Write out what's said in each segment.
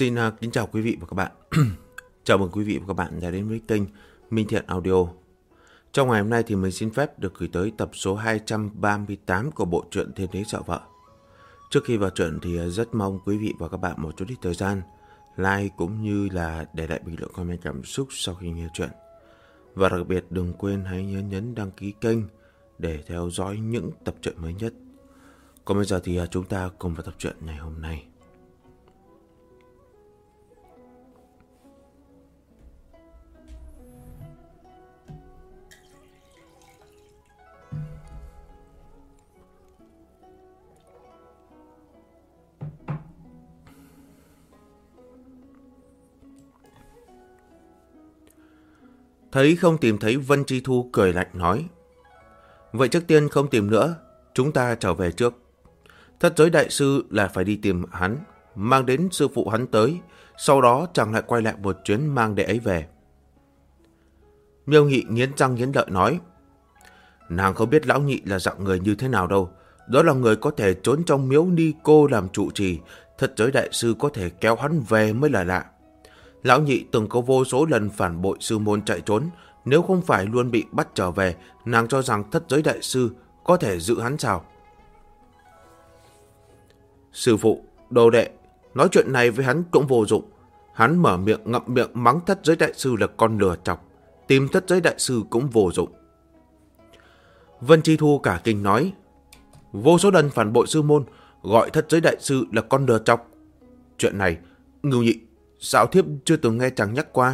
Xin kính chào quý vị và các bạn. Chào mừng quý vị và các bạn đã đến với kênh Minh Thiện Audio. Trong ngày hôm nay thì mình xin phép được gửi tới tập số 238 của bộ truyện Thiên Đế Sợ Vợ. Trước khi vào truyện thì rất mong quý vị và các bạn một chút ít thời gian like cũng như là để lại bình luận comment cảm xúc sau khi nghe truyện. Và đặc biệt đừng quên hãy nhấn đăng ký kênh để theo dõi những tập truyện mới nhất. Còn bây giờ thì chúng ta cùng vào tập truyện ngày hôm nay. Thấy không tìm thấy, Vân Chi Thu cười lạnh nói: vậy trước tiên không tìm nữa, chúng ta trở về trước. Thất giới đại sư là phải đi tìm hắn, mang đến sư phụ hắn tới, sau đó chàng lại quay lại một chuyến mang đệ ấy về. Miêu Nghị nghiến răng nghiến lợi nói: nàng không biết lão nhị là dạng người như thế nào đâu. Đó là người có thể trốn trong miếu ni cô làm trụ trì, thất giới đại sư có thể kéo hắn về mới là lạ. Lão nhị từng có vô số lần phản bội sư môn chạy trốn, nếu không phải luôn bị bắt trở về, nàng cho rằng thất giới đại sư có thể giữ hắn sao? Sư phụ, đồ đệ, nói chuyện này với hắn cũng vô dụng. Hắn mở miệng ngậm miệng mắng thất giới đại sư là con lừa chọc, tìm thất giới đại sư cũng vô dụng. Vân Chi Thu cả kinh nói: vô số lần phản bội sư môn, gọi thất giới đại sư là con lừa chọc. Chuyện này, Ngưu Nhị, sao thiếp chưa từng nghe chàng nhắc qua?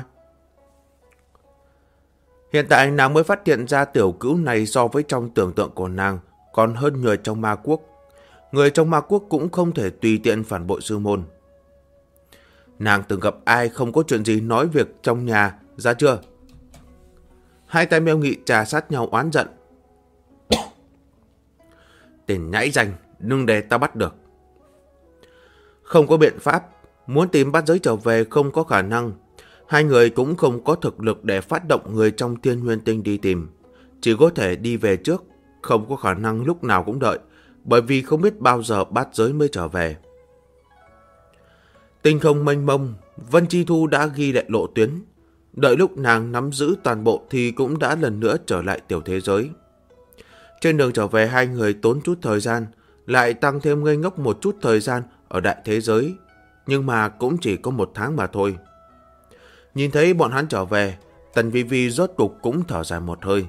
Hiện tại nàng mới phát hiện ra tiểu cữu này so với trong tưởng tượng của nàng còn hơn người trong ma quốc. Người trong ma quốc cũng không thể tùy tiện phản bội sư môn. Nàng từng gặp ai không có chuyện gì nói việc trong nhà ra chưa? Hai tay Miêu Nghị trà sát nhau oán giận. Tên nhãi danh, đừng để ta bắt được. Không có biện pháp, muốn tìm bát giới trở về không có khả năng. Hai người cũng không có thực lực để phát động người trong Thiên Nguyên Tinh đi tìm. Chỉ có thể đi về trước, không có khả năng lúc nào cũng đợi, bởi vì không biết bao giờ bát giới mới trở về. Tinh không mênh mông, Vân Chi Thu đã ghi lại lộ tuyến. Đợi lúc nàng nắm giữ toàn bộ thì cũng đã lần nữa trở lại tiểu thế giới. Trên đường trở về hai người tốn chút thời gian, lại tăng thêm ngây ngốc một chút thời gian ở đại thế giới. Nhưng mà cũng chỉ có 1 tháng mà thôi. Nhìn thấy bọn hắn trở về, Tần Vi Vi rốt cục cũng thở dài một hơi.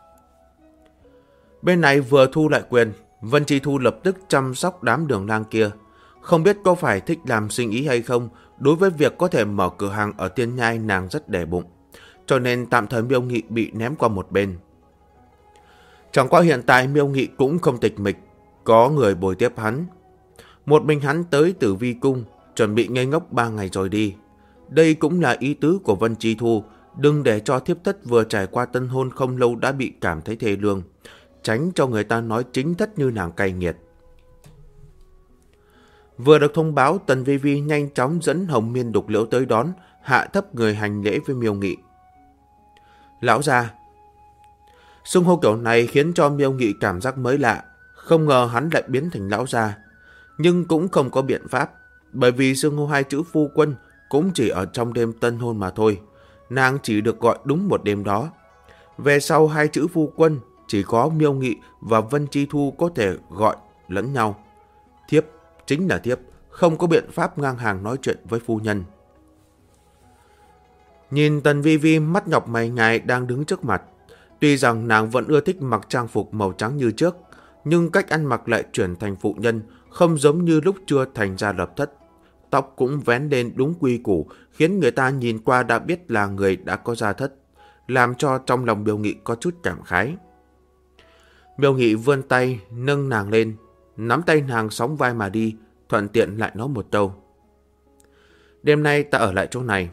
Bên này vừa thu lại quyền, Vân Chi Thu lập tức chăm sóc đám đường lang kia. Không biết có phải thích làm sinh ý hay không, đối với việc có thể mở cửa hàng ở Tiên Nhai nàng rất để bụng. Cho nên tạm thời Miêu Nghị bị ném qua một bên. Chẳng qua hiện tại Miêu Nghị cũng không tịch mịch, có người bồi tiếp hắn. Một mình hắn tới Tử Vi Cung, chuẩn bị ngây ngốc 3 ngày rồi đi. Đây cũng là ý tứ của Vân Chi Thu, đừng để cho thiếp thất vừa trải qua tân hôn không lâu đã bị cảm thấy thê lương, tránh cho người ta nói chính thất như nàng cay nghiệt. Vừa được thông báo, Tần Vi Vi nhanh chóng dẫn Hồng Miên Đục Liễu tới đón, hạ thấp người hành lễ với Miêu Nghị. Lão gia. Xưng hô kiểu này khiến cho Miêu Nghị cảm giác mới lạ, không ngờ hắn lại biến thành lão gia. Nhưng cũng không có biện pháp, bởi vì xưng hô hai chữ phu quân cũng chỉ ở trong đêm tân hôn mà thôi. Nàng chỉ được gọi đúng một đêm đó. Về sau hai chữ phu quân chỉ có Miêu Nghị và Vân Chi Thu có thể gọi lẫn nhau. Thiếp chính là thiếp, không có biện pháp ngang hàng nói chuyện với phu nhân. Nhìn Tần Vi Vi mắt nhọc mày ngài đang đứng trước mặt. Tuy rằng nàng vẫn ưa thích mặc trang phục màu trắng như trước, nhưng cách ăn mặc lại chuyển thành phụ nhân, không giống như lúc chưa thành ra lập thất. Tóc cũng vén lên đúng quy củ, khiến người ta nhìn qua đã biết là người đã có gia thất, làm cho trong lòng Miêu Nghị có chút cảm khái. Miêu Nghị vươn tay, nâng nàng lên, nắm tay nàng sóng vai mà đi, thuận tiện lại nói một câu. Đêm nay ta ở lại chỗ này.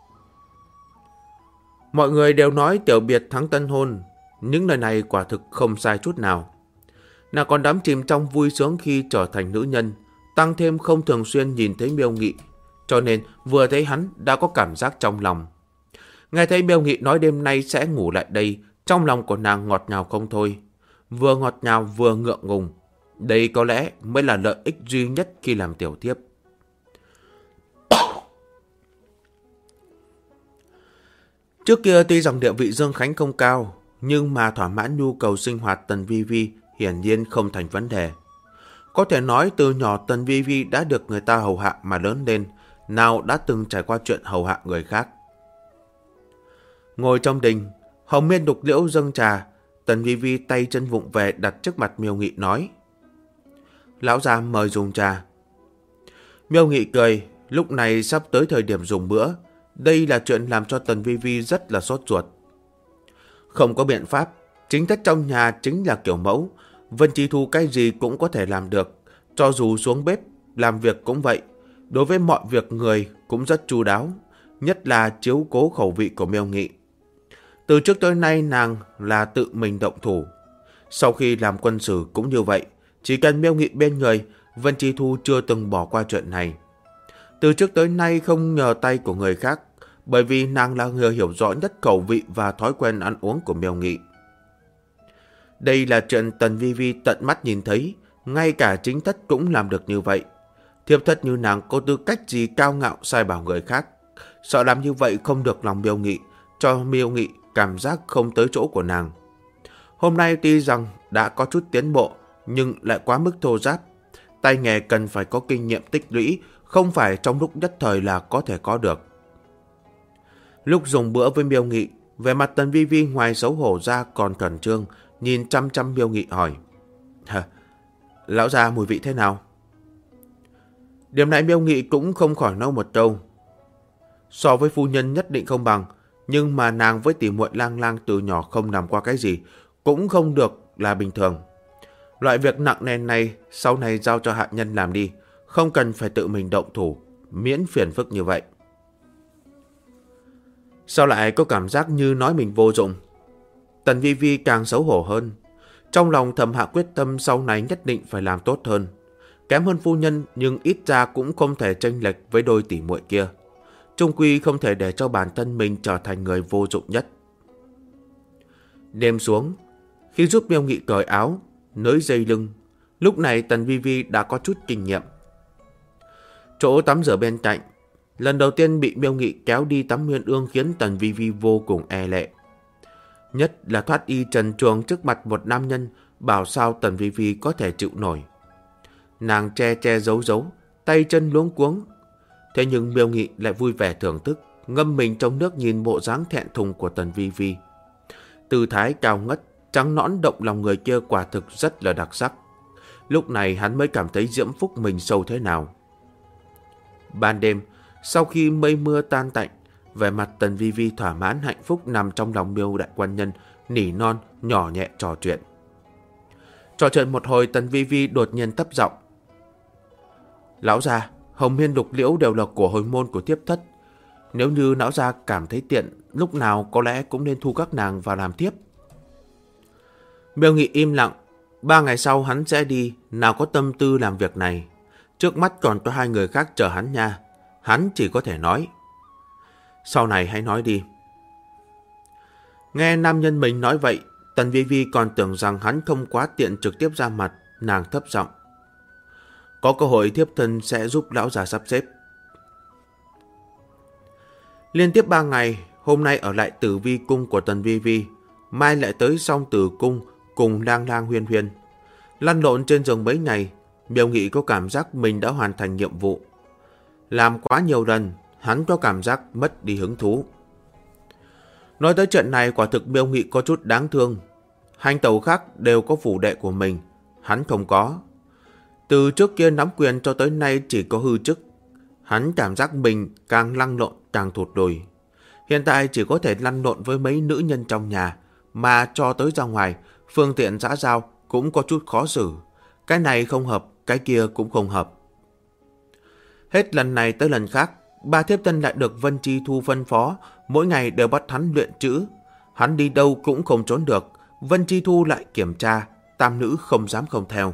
Mọi người đều nói tiểu biệt thắng tân hôn, những lời này quả thực không sai chút nào. Nàng còn đắm chìm trong vui sướng khi trở thành nữ nhân, tăng thêm không thường xuyên nhìn thấy Miêu Nghị, cho nên vừa thấy hắn đã có cảm giác trong lòng. Nghe thấy Miêu Nghị nói đêm nay sẽ ngủ lại đây, trong lòng của nàng ngọt ngào không thôi. Vừa ngọt ngào vừa ngượng ngùng. Đây có lẽ mới là lợi ích duy nhất khi làm tiểu thiếp. Trước kia tuy rằng địa vị Dương Khánh không cao, nhưng mà thỏa mãn nhu cầu sinh hoạt Tần Vi Vi hiển nhiên không thành vấn đề. Có thể nói từ nhỏ Tần Vi Vi đã được người ta hầu hạ mà lớn lên, nào đã từng trải qua chuyện hầu hạ người khác. Ngồi trong đình, hồng miên đục liễu dâng trà, Tần Vi Vi tay chân vụng về đặt trước mặt Miêu Nghị nói: Lão gia mời dùng trà. Miêu Nghị cười, lúc này sắp tới thời điểm dùng bữa, đây là chuyện làm cho Tần Vi Vi rất là sốt ruột. Không có biện pháp, chính thất trong nhà chính là kiểu mẫu, Vân Chi Thu cái gì cũng có thể làm được, cho dù xuống bếp, làm việc cũng vậy. Đối với mọi việc người cũng rất chu đáo, nhất là chiếu cố khẩu vị của Miêu Nghị. Từ trước tới nay nàng là tự mình động thủ. Sau khi làm quân sử cũng như vậy, chỉ cần Miêu Nghị bên người, Vân Chi Thu chưa từng bỏ qua chuyện này. Từ trước tới nay không nhờ tay của người khác, bởi vì nàng là người hiểu rõ nhất khẩu vị và thói quen ăn uống của Miêu Nghị. Đây là chuyện Tần Vi Vi tận mắt nhìn thấy, ngay cả chính thất cũng làm được như vậy. Thiếp thất như nàng có tư cách gì cao ngạo sai bảo người khác, sợ làm như vậy không được lòng Miêu Nghị, cho Miêu Nghị cảm giác không tới chỗ của nàng. Hôm nay tuy rằng đã có chút tiến bộ, nhưng lại quá mức thô ráp. Tay nghề cần phải có kinh nghiệm tích lũy, không phải trong lúc nhất thời là có thể có được. Lúc dùng bữa với Miêu Nghị, vẻ mặt Tần Vi Vi ngoài xấu hổ ra còn khẩn trương, nhìn chăm chăm Miêu Nghị hỏi: Lão gia mùi vị thế nào? Điểm này Miêu Nghị cũng không khỏi nói một câu: So với phu nhân nhất định không bằng, nhưng mà nàng với tỷ muội Lang Lang từ nhỏ không làm qua cái gì, cũng không được là bình thường. Loại việc nặng nề này sau này giao cho hạ nhân làm đi, không cần phải tự mình động thủ, miễn phiền phức như vậy. Sao lại có cảm giác như nói mình vô dụng? Tần Vi Vi càng xấu hổ hơn. Trong lòng thầm hạ quyết tâm sau này nhất định phải làm tốt hơn. Kém hơn phu nhân nhưng ít ra cũng không thể chênh lệch với đôi tỷ muội kia. Chung quy không thể để cho bản thân mình trở thành người vô dụng nhất. Đêm xuống, khi giúp Miêu Nghị cởi áo, nới dây lưng, lúc này Tần Vi Vi đã có chút kinh nghiệm. Chỗ tắm rửa bên cạnh, lần đầu tiên bị Miêu Nghị kéo đi tắm Nguyên Ương khiến Tần Vi Vi vô cùng e lệ. Nhất là thoát y trần truồng trước mặt một nam nhân, bảo sao Tần Vi Vi có thể chịu nổi. Nàng che che giấu giấu, tay chân luống cuống. Thế nhưng Miêu Nghị lại vui vẻ thưởng thức, ngâm mình trong nước nhìn bộ dáng thẹn thùng của Tần Vi Vi. Tư thái cao ngất, trắng nõn động lòng người kia quả thực rất là đặc sắc. Lúc này hắn mới cảm thấy diễm phúc mình sâu thế nào. Ban đêm, sau khi mây mưa tan tạnh, vẻ mặt Tần Vi Vi thỏa mãn hạnh phúc nằm trong lòng Miêu đại quan nhân, nỉ non, nhỏ nhẹ trò chuyện. Trò chuyện một hồi, Tần Vi Vi đột nhiên thấp giọng: Lão gia, hồng miên lục liễu đều là của hồi môn của thiếp thất. Nếu như lão gia cảm thấy tiện, lúc nào có lẽ cũng nên thu các nàng vào làm thiếp. Miêu Nghị im lặng. 3 ngày sau hắn sẽ đi, nào có tâm tư làm việc này. Trước mắt còn có 2 người khác chờ hắn nha. Hắn chỉ có thể nói: Sau này hãy nói đi. Nghe nam nhân mình nói vậy, Tần Vi Vi còn tưởng rằng hắn không quá tiện trực tiếp ra mặt, nàng thấp giọng: Có cơ hội thiếp thân sẽ giúp lão già sắp xếp. Liên tiếp 3 ngày, hôm nay ở lại Tử Vi cung của Tần Vi Vi, mai lại tới Song Tử cung cùng Lang Lang Huyên Huyên. Lăn lộn trên giường mấy ngày, Miêu Nghị có cảm giác mình đã hoàn thành nhiệm vụ. Làm quá nhiều lần, hắn có cảm giác mất đi hứng thú. Nói tới chuyện này, quả thực Miêu Nghị có chút đáng thương. Hành tẩu khác đều có phủ đệ của mình, hắn không có. Từ trước kia nắm quyền cho tới nay chỉ có hư chức. Hắn cảm giác mình càng lăn lộn càng thụt lùi. Hiện tại chỉ có thể lăn lộn với mấy nữ nhân trong nhà, mà cho tới ra ngoài, phương tiện xã giao cũng có chút khó xử. Cái này không hợp, cái kia cũng không hợp. Hết lần này tới lần khác, ba thiếp thân lại được Vân Chi Thu phân phó, mỗi ngày đều bắt hắn luyện chữ. Hắn đi đâu cũng không trốn được, Vân Chi Thu lại kiểm tra, tam nữ không dám không theo.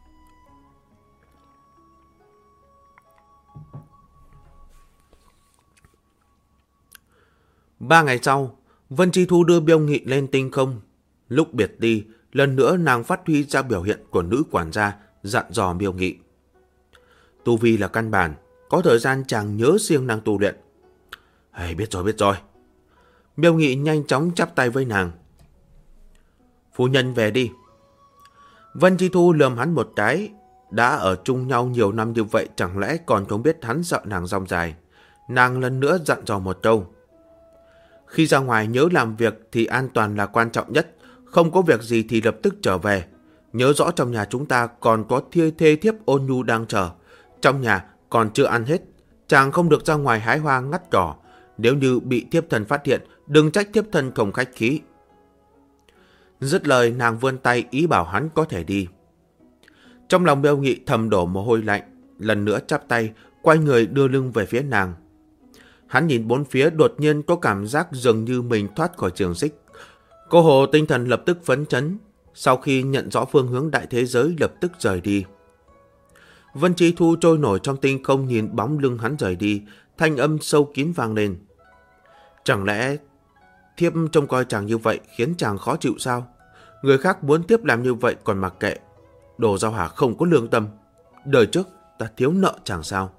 Ba ngày sau, Vân Chi Thu đưa Miêu Nghị lên tinh không. Lúc biệt đi, lần nữa nàng phát huy ra biểu hiện của nữ quản gia, dặn dò Miêu Nghị: Tu vi là căn bản, có thời gian chàng nhớ siêng năng tu luyện. Biết rồi. Miêu Nghị nhanh chóng chắp tay với nàng. Phu nhân về đi. Vân Chi Thu lườm hắn một cái. Đã ở chung nhau nhiều năm như vậy, chẳng lẽ còn không biết hắn sợ nàng rong dài. Nàng lần nữa dặn dò một câu. Khi ra ngoài nhớ làm việc thì an toàn là quan trọng nhất. Không có việc gì thì lập tức trở về. Nhớ rõ trong nhà chúng ta còn có thê thiếp ôn nhu đang chờ. Trong nhà còn chưa ăn hết. Chàng không được ra ngoài hái hoa ngắt cỏ. Nếu như bị thiếp thần phát hiện, đừng trách thiếp thần không khách khí. Dứt lời, nàng vươn tay ý bảo hắn có thể đi. Trong lòng Miêu Nghị thầm đổ mồ hôi lạnh, lần nữa chắp tay, quay người đưa lưng về phía nàng. Hắn nhìn bốn phía, đột nhiên có cảm giác dường như mình thoát khỏi xiềng xích. Cô hồ tinh thần lập tức phấn chấn, sau khi nhận rõ phương hướng đại thế giới lập tức rời đi. Vân Chi Thu trôi nổi trong tinh không nhìn bóng lưng hắn rời đi, thanh âm sâu kín vang lên. Chẳng lẽ thiếp trông coi chàng như vậy khiến chàng khó chịu sao? Người khác muốn tiếp làm như vậy còn mặc kệ. Đồ Giao Hà không có lương tâm. Đời trước ta thiếu nợ chàng sao?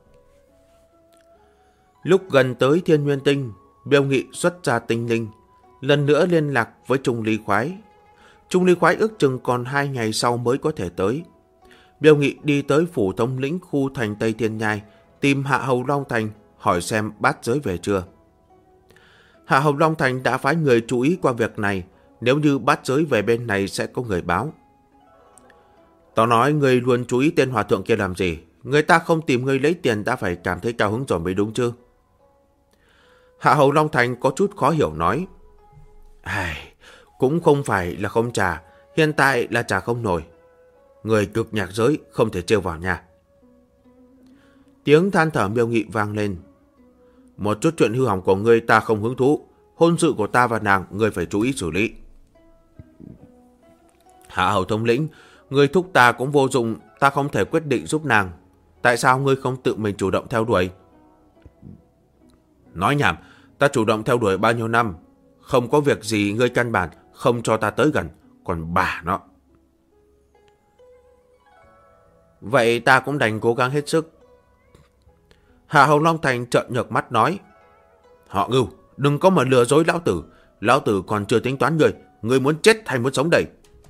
Lúc gần tới Thiên Nguyên Tinh, Miêu Nghị xuất ra tinh linh, lần nữa liên lạc với Trung Ly Khoái. Trung Ly Khoái ước chừng còn 2 ngày sau mới có thể tới. Miêu Nghị đi tới phủ thống lĩnh khu thành Tây Thiên Nhai, tìm Hạ Hầu Long Thành, hỏi xem bát giới về chưa. Hạ Hầu Long Thành đã phái người chú ý qua việc này, nếu như bát giới về bên này sẽ có người báo. Tao nói người luôn chú ý tên hòa thượng kia làm gì? Người ta không tìm người lấy tiền đã phải cảm thấy cao hứng rồi mới đúng chứ? Hạ Hầu Long Thành có chút khó hiểu nói. Cũng không phải là không trả, hiện tại là trả không nổi. Người cực nhạc giới không thể trêu vào nhà. Tiếng than thở Miêu Nghị vang lên. Một chút chuyện hư hỏng của ngươi ta không hứng thú. Hôn sự của ta và nàng ngươi phải chú ý xử lý. Hạ Hầu thống lĩnh, ngươi thúc ta cũng vô dụng, ta không thể quyết định giúp nàng. Tại sao ngươi không tự mình chủ động theo đuổi? Nói nhảm, ta chủ động theo đuổi bao nhiêu năm. Không có việc gì ngươi căn bản không cho ta tới gần, còn bà nó. Vậy ta cũng đành cố gắng hết sức. Hạ Hầu Long Thành trợn nhợt mắt nói. Họ Ngưu, đừng có mà lừa dối lão tử. Lão tử còn chưa tính toán ngươi muốn chết hay muốn sống đây?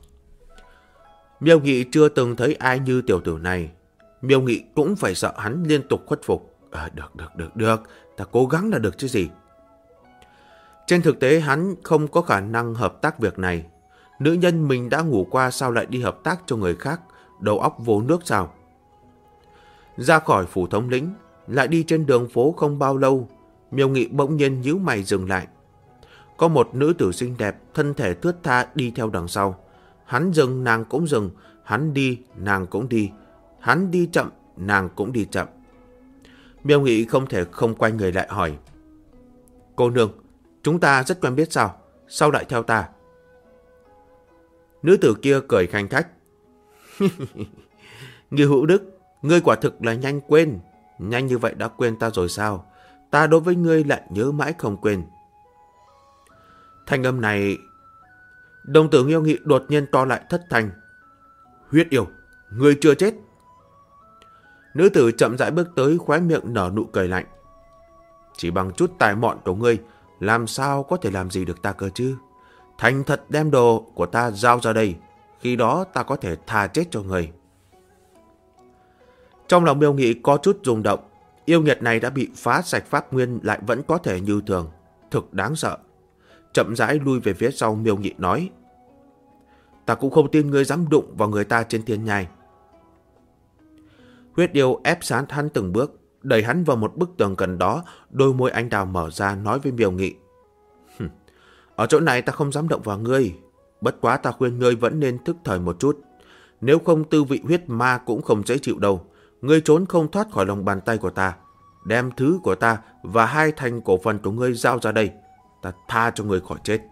Miêu Nghị chưa từng thấy ai như tiểu tử này. Miêu Nghị cũng phải sợ hắn liên tục khuất phục. Được, ta cố gắng là được chứ gì. Trên thực tế hắn không có khả năng hợp tác việc này. Nữ nhân mình đã ngủ qua sao lại đi hợp tác cho người khác? Đầu óc vô nước sao? Ra khỏi phủ thống lĩnh, lại đi trên đường phố không bao lâu, Miêu Nghị bỗng nhiên nhíu mày dừng lại. Có một nữ tử xinh đẹp, thân thể thướt tha đi theo đằng sau. Hắn dừng, nàng cũng dừng. Hắn đi, nàng cũng đi. Hắn đi chậm, nàng cũng đi chậm. Miêu Nghị không thể không quay người lại hỏi. Cô nương, chúng ta rất quen biết sao? Sao lại theo ta? Nữ tử kia cười khanh khách. Ngưu Hữu Đức, ngươi quả thực là nhanh quên. Nhanh như vậy đã quên ta rồi sao? Ta đối với ngươi lại nhớ mãi không quên. Thanh âm này... Đồng tử Miêu Nghị đột nhiên to lại thất thanh. Huyết yêu, ngươi chưa chết. Nữ tử chậm rãi bước tới, khóe miệng nở nụ cười lạnh. Chỉ bằng chút tài mọn của ngươi, làm sao có thể làm gì được ta cơ chứ? Thành thật đem đồ của ta giao ra đây, khi đó ta có thể tha chết cho ngươi. Trong lòng Miêu Nghị có chút rung động. Yêu nghiệt này đã bị phá sạch pháp nguyên lại vẫn có thể như thường, thực đáng sợ. Chậm rãi lui về phía sau, Miêu Nghị nói. Ta cũng không tin ngươi dám đụng vào người ta trên thiên nhai. Huyết yêu ép sát hắn từng bước, đẩy hắn vào một bức tường gần đó, đôi môi anh đào mở ra nói với Miêu Nghị. Ở chỗ này ta không dám động vào ngươi, bất quá ta khuyên ngươi vẫn nên thức thời một chút. Nếu không tư vị huyết ma cũng không dễ chịu đâu. Ngươi trốn không thoát khỏi lòng bàn tay của ta. Đem thứ của ta và 2 thành cổ phần của ngươi giao ra đây. Ta tha cho ngươi khỏi chết.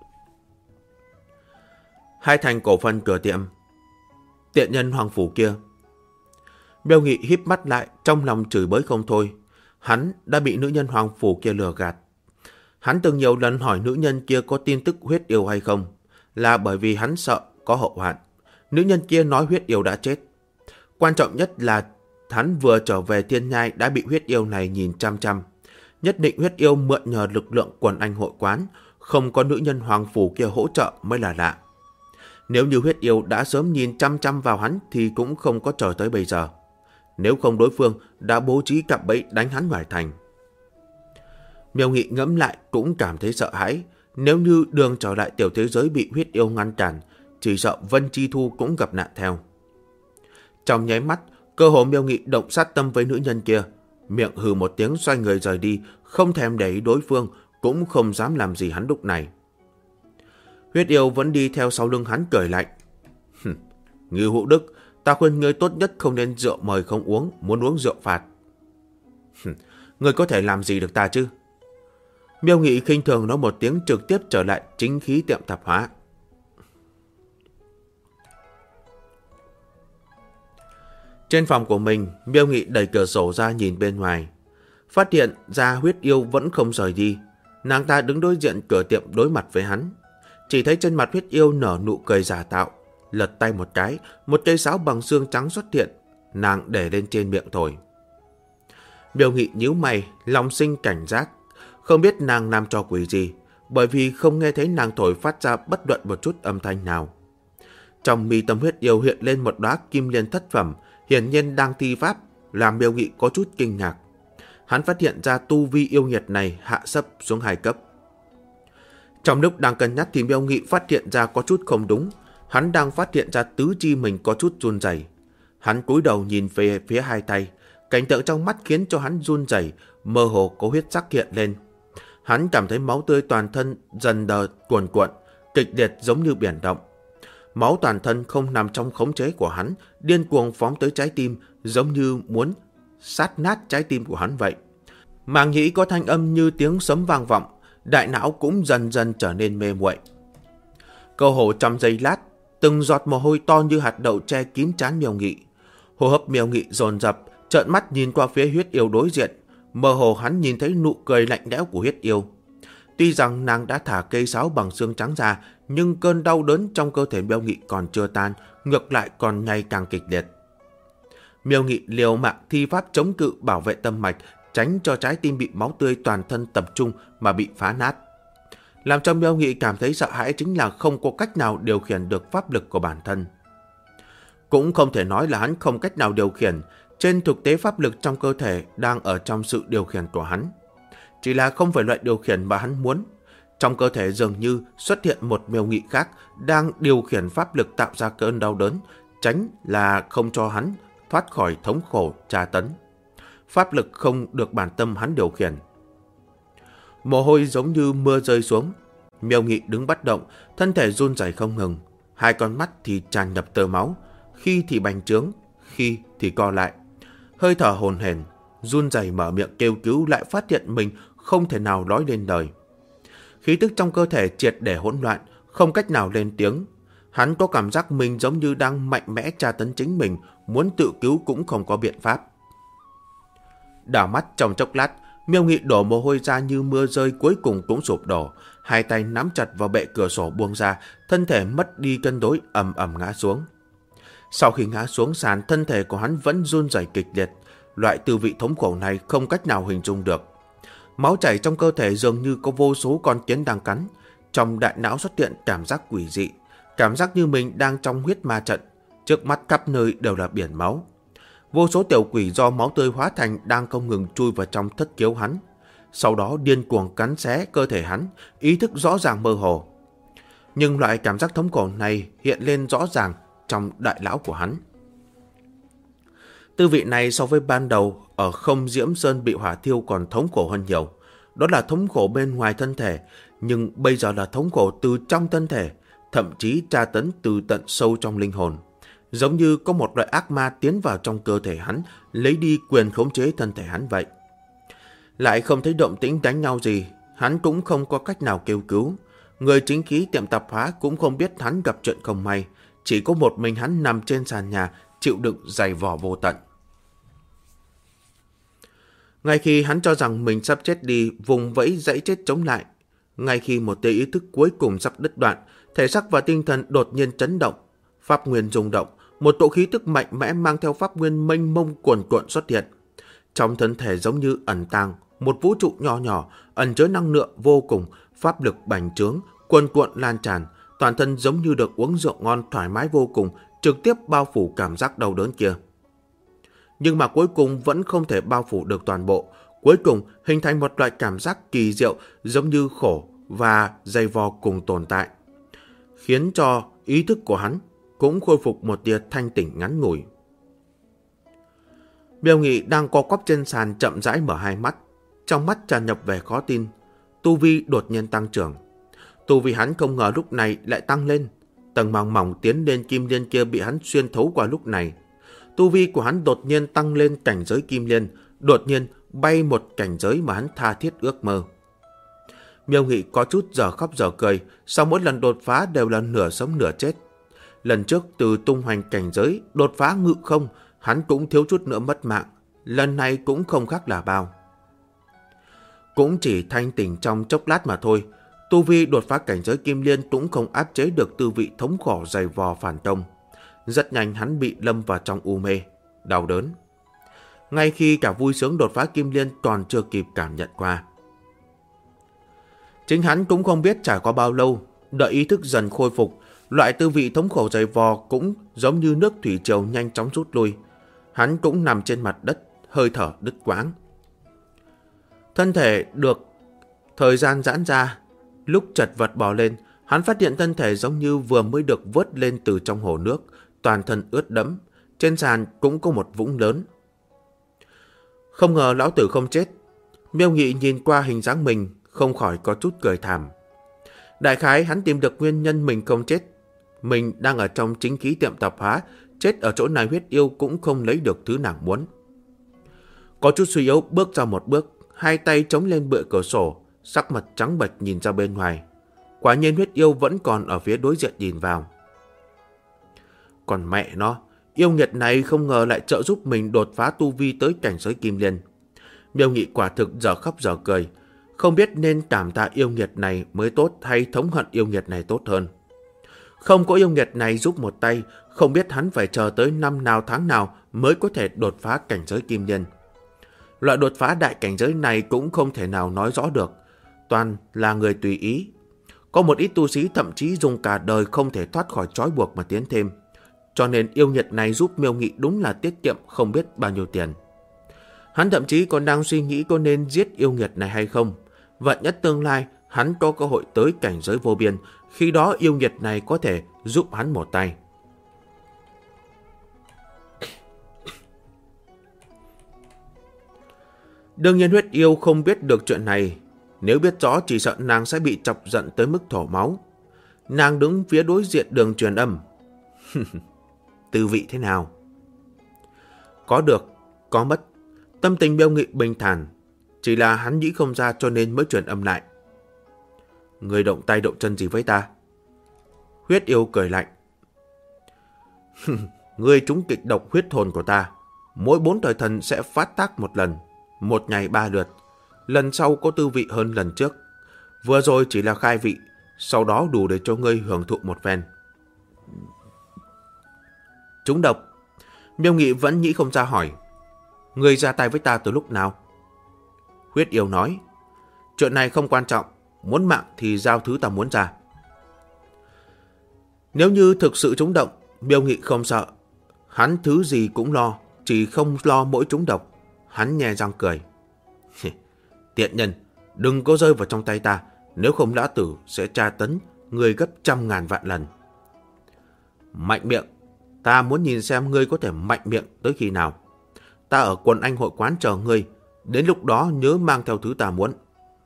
2 thành cổ phần cửa tiệm. Tiện nhân hoàng phủ kia. Miêu Nghị híp mắt lại, trong lòng chửi bới không thôi. Hắn đã bị nữ nhân hoàng phủ kia lừa gạt. Hắn từng nhiều lần hỏi nữ nhân kia có tin tức huyết yêu hay không, là bởi vì hắn sợ có hậu hoạn. Nữ nhân kia nói huyết yêu đã chết. Quan trọng nhất là hắn vừa trở về thiên nhai đã bị huyết yêu này nhìn chăm chăm. Nhất định huyết yêu mượn nhờ lực lượng quần anh hội quán, không có nữ nhân hoàng phủ kia hỗ trợ mới là lạ. Nếu như huyết yêu đã sớm nhìn chăm chăm vào hắn thì cũng không có chờ tới bây giờ. Nếu không đối phương đã bố trí cạm bẫy đánh hắn ngoài thành. Miêu Nghị ngẫm lại cũng cảm thấy sợ hãi. Nếu như đường trở lại tiểu thế giới bị huyết yêu ngăn cản, chỉ sợ Vân Chi Thu cũng gặp nạn theo. Trong nháy mắt, cơ hồ Miêu Nghị động sát tâm với nữ nhân kia. Miệng hừ một tiếng xoay người rời đi, không thèm để ý đối phương, cũng không dám làm gì hắn lúc này. Huyết yêu vẫn đi theo sau lưng hắn cười lạnh. Ngưu Hữu Đức, ta khuyên ngươi tốt nhất không nên rượu mời không uống, muốn uống rượu phạt. Ngươi có thể làm gì được ta chứ? Miêu Nghị khinh thường nói một tiếng, trực tiếp trở lại chính khí tiệm tạp hóa. Trên phòng của mình, Miêu Nghị đẩy cửa sổ ra nhìn bên ngoài. Phát hiện ra huyết yêu vẫn không rời đi. Nàng ta đứng đối diện cửa tiệm đối mặt với hắn. Chỉ thấy trên mặt huyết yêu nở nụ cười giả tạo. Lật tay một cái, một cây sáo bằng xương trắng xuất hiện. Nàng để lên trên miệng thổi. Miêu Nghị nhíu mày, lòng sinh cảnh giác. Không biết nàng làm trò quỷ gì, bởi vì không nghe thấy nàng thổi phát ra bất luận một chút âm thanh nào. Trong mi tâm huyết yêu hiện lên một đóa kim liên thất phẩm, hiển nhiên đang thi pháp, làm Miêu Nghị có chút kinh ngạc. Hắn phát hiện ra tu vi yêu nghiệt này hạ sấp xuống 2 cấp. Trong lúc đang cân nhắc thì Miêu Nghị phát hiện ra có chút không đúng. Hắn đang phát hiện ra tứ chi mình có chút run rẩy. Hắn cúi đầu nhìn về phía hai tay. Cảnh tượng trong mắt khiến cho hắn run rẩy, mơ hồ có huyết sắc hiện lên. Hắn cảm thấy máu tươi toàn thân dần đờ cuồn cuộn, kịch liệt giống như biển động. Máu toàn thân không nằm trong khống chế của hắn, điên cuồng phóng tới trái tim, giống như muốn sát nát trái tim của hắn vậy. Màng nhĩ có thanh âm như tiếng sấm vang vọng, đại não cũng dần dần trở nên mê muội. Cơ hồ trong giây lát, từng giọt mồ hôi to như hạt đậu che kín trán Miêu Nghị. Hô hấp Miêu Nghị dồn dập, trợn mắt nhìn qua phía huyết yêu đối diện. Mơ hồ hắn nhìn thấy nụ cười lạnh lẽo của huyết yêu. Tuy rằng nàng đã thả cây sáo bằng xương trắng ra, nhưng cơn đau đớn trong cơ thể Miêu Nghị còn chưa tan, ngược lại còn ngày càng kịch liệt. Miêu Nghị liều mạng thi pháp chống cự bảo vệ tâm mạch, tránh cho trái tim bị máu tươi toàn thân tập trung mà bị phá nát. Làm cho Miêu Nghị cảm thấy sợ hãi chính là không có cách nào điều khiển được pháp lực của bản thân. Cũng không thể nói là hắn không cách nào điều khiển, trên thực tế pháp lực trong cơ thể đang ở trong sự điều khiển của hắn. Chỉ là không phải loại điều khiển mà hắn muốn. Trong cơ thể dường như xuất hiện một Miêu Nghị khác đang điều khiển pháp lực tạo ra cơn đau đớn, tránh là không cho hắn thoát khỏi thống khổ tra tấn. Pháp lực không được bản tâm hắn điều khiển. Mồ hôi giống như mưa rơi xuống. Miêu Nghị đứng bất động, thân thể run rẩy không ngừng. Hai con mắt thì tràn ngập tơ máu, khi thì bành trướng, khi thì co lại. Hơi thở hổn hển, run rẩy mở miệng kêu cứu, lại phát hiện mình không thể nào nói lên lời. Khí tức trong cơ thể triệt để hỗn loạn, không cách nào lên tiếng. Hắn có cảm giác mình giống như đang mạnh mẽ tra tấn chính mình, muốn tự cứu cũng không có biện pháp. Đảo mắt trong chốc lát, Miêu Nghị đổ mồ hôi ra như mưa rơi, cuối cùng cũng sụp đổ. Hai tay nắm chặt vào bệ cửa sổ buông ra, thân thể mất đi cân đối, ầm ầm ngã xuống. Sau khi ngã xuống sàn, thân thể của hắn vẫn run rẩy kịch liệt. Loại tư vị thống khổ này không cách nào hình dung được. Máu chảy trong cơ thể dường như có vô số con kiến đang cắn. Trong đại não xuất hiện cảm giác quỷ dị, cảm giác như mình đang trong huyết ma trận. Trước mắt khắp nơi đều là biển máu. Vô số tiểu quỷ do máu tươi hóa thành đang không ngừng chui vào trong thất khiếu hắn. Sau đó điên cuồng cắn xé cơ thể hắn, ý thức rõ ràng mơ hồ. Nhưng loại cảm giác thống khổ này hiện lên rõ ràng trong đại não của hắn. Tư vị này so với ban đầu ở Không Diễm Sơn bị hỏa thiêu còn thống khổ hơn nhiều. Đó là thống khổ bên ngoài thân thể, nhưng bây giờ là thống khổ từ trong thân thể, thậm chí tra tấn từ tận sâu trong linh hồn. Giống như có một loại ác ma tiến vào trong cơ thể hắn, lấy đi quyền khống chế thân thể hắn vậy. Lại không thấy động tĩnh đánh nhau gì, hắn cũng không có cách nào kêu cứu. Người chính khí tiệm tạp hóa cũng không biết hắn gặp chuyện không may, chỉ có một mình hắn nằm trên sàn nhà, chịu đựng dày vò vô tận. Ngay khi hắn cho rằng mình sắp chết đi, vùng vẫy dãy chết chống lại. Ngay khi một tia ý thức cuối cùng sắp đứt đoạn, thể xác và tinh thần đột nhiên chấn động. Pháp nguyên rung động, một tổ khí tức mạnh mẽ mang theo pháp nguyên mênh mông cuồn cuộn xuất hiện. Trong thân thể giống như ẩn tàng, Một vũ trụ nhỏ nhỏ, ẩn chứa năng lượng vô cùng, pháp lực bành trướng, cuồn cuộn lan tràn, toàn thân giống như được uống rượu ngon thoải mái vô cùng, trực tiếp bao phủ cảm giác đau đớn kia. Nhưng mà cuối cùng vẫn không thể bao phủ được toàn bộ. Cuối cùng hình thành một loại cảm giác kỳ diệu giống như khổ và dày vò cùng tồn tại, khiến cho ý thức của hắn cũng khôi phục một tia thanh tỉnh ngắn ngủi. Miêu Nghị đang co quắp trên sàn chậm rãi mở hai mắt, trong mắt tràn ngập vẻ khó tin. Tu vi đột nhiên tăng trưởng. Tu vi hắn không ngờ lúc này lại tăng lên. Tầng màng mỏng tiến lên kim liên kia bị hắn xuyên thấu qua lúc này. Tu vi của hắn đột nhiên tăng lên cảnh giới kim liên, đột nhiên bay một cảnh giới mà hắn tha thiết ước mơ. Miêu Nghị có chút giờ khóc giờ cười, sau mỗi lần đột phá đều là nửa sống nửa chết. Lần trước từ tung hoành cảnh giới, đột phá ngự không, hắn cũng thiếu chút nữa mất mạng. Lần này cũng không khác là bao. Cũng chỉ thanh tỉnh trong chốc lát mà thôi. Tu vi đột phá cảnh giới kim liên cũng không áp chế được tư vị thống khổ dày vò phản công. Rất nhanh hắn bị lâm vào trong u mê, đau đớn. Ngay khi cả vui sướng đột phá kim liên còn chưa kịp cảm nhận qua. Chính hắn cũng không biết trải qua bao lâu, đợi ý thức dần khôi phục, loại tư vị thống khổ dày vò cũng giống như nước thủy triều nhanh chóng rút lui. Hắn cũng nằm trên mặt đất, hơi thở đứt quãng. Thân thể được thời gian giãn ra, lúc chật vật bò lên, hắn phát hiện thân thể giống như vừa mới được vớt lên từ trong hồ nước, toàn thân ướt đẫm, trên sàn cũng có một vũng lớn. Không ngờ lão tử không chết. Miêu Nghị nhìn qua hình dáng mình, không khỏi có chút cười thảm. Đại khái hắn tìm được nguyên nhân mình không chết. Mình đang ở trong chính khí tiệm tạp hóa, chết ở chỗ này huyết yêu cũng không lấy được thứ nàng muốn. Có chút suy yếu bước ra một bước, hai tay chống lên bệ cửa sổ, sắc mặt trắng bệch nhìn ra bên ngoài. Quả nhiên huyết yêu vẫn còn ở phía đối diện nhìn vào. Còn mẹ nó, yêu nghiệt này không ngờ lại trợ giúp mình đột phá tu vi tới cảnh giới kim liên. Miêu Nghị quả thực giờ khóc giờ cười, không biết nên cảm tạ yêu nghiệt này mới tốt hay thống hận yêu nghiệt này tốt hơn. Không có yêu nghiệt này giúp một tay, không biết hắn phải chờ tới năm nào tháng nào mới có thể đột phá cảnh giới kim liên. Loại đột phá đại cảnh giới này cũng không thể nào nói rõ được, toàn là người tùy ý. Có một ít tu sĩ thậm chí dùng cả đời không thể thoát khỏi trói buộc mà tiến thêm. Cho nên yêu nghiệt này giúp Miêu Nghị đúng là tiết kiệm không biết bao nhiêu tiền. Hắn thậm chí còn đang suy nghĩ có nên giết yêu nghiệt này hay không. Vạn nhất tương lai hắn có cơ hội tới cảnh giới vô biên, khi đó yêu nghiệt này có thể giúp hắn một tay. Đương nhiên huyết yêu không biết được chuyện này. Nếu biết rõ chỉ sợ nàng sẽ bị chọc giận tới mức thổ máu. Nàng đứng phía đối diện đường truyền âm. Tư vị thế nào? Có được, có mất. Tâm tình Miêu Nghị bình thản. Chỉ là hắn nghĩ không ra cho nên mới truyền âm lại. Người động tay động chân gì với ta? Huyết yêu cười lạnh. Người trúng kịch độc huyết hồn của ta. Mỗi 4 thời thần sẽ phát tác một lần. Một ngày 3 lượt. Lần sau có tư vị hơn lần trước. Vừa rồi chỉ là khai vị. Sau đó đủ để cho ngươi hưởng thụ một phen. Trúng độc. Miêu Nghị vẫn nghĩ không ra hỏi. Ngươi ra tay với ta từ lúc nào? Huyết yêu nói. Chuyện này không quan trọng. Muốn mạng thì giao thứ ta muốn ra. Nếu như thực sự trúng độc, Miêu Nghị không sợ. Hắn thứ gì cũng lo, chỉ không lo mỗi trúng độc. Hắn nhe răng cười. Tiện nhân, đừng có rơi vào trong tay ta, nếu không lão tử sẽ tra tấn người gấp 100.000 vạn lần. Mạnh miệng, ta muốn nhìn xem ngươi có thể mạnh miệng tới khi nào. Ta ở quần anh hội quán chờ ngươi, đến lúc đó nhớ mang theo thứ ta muốn.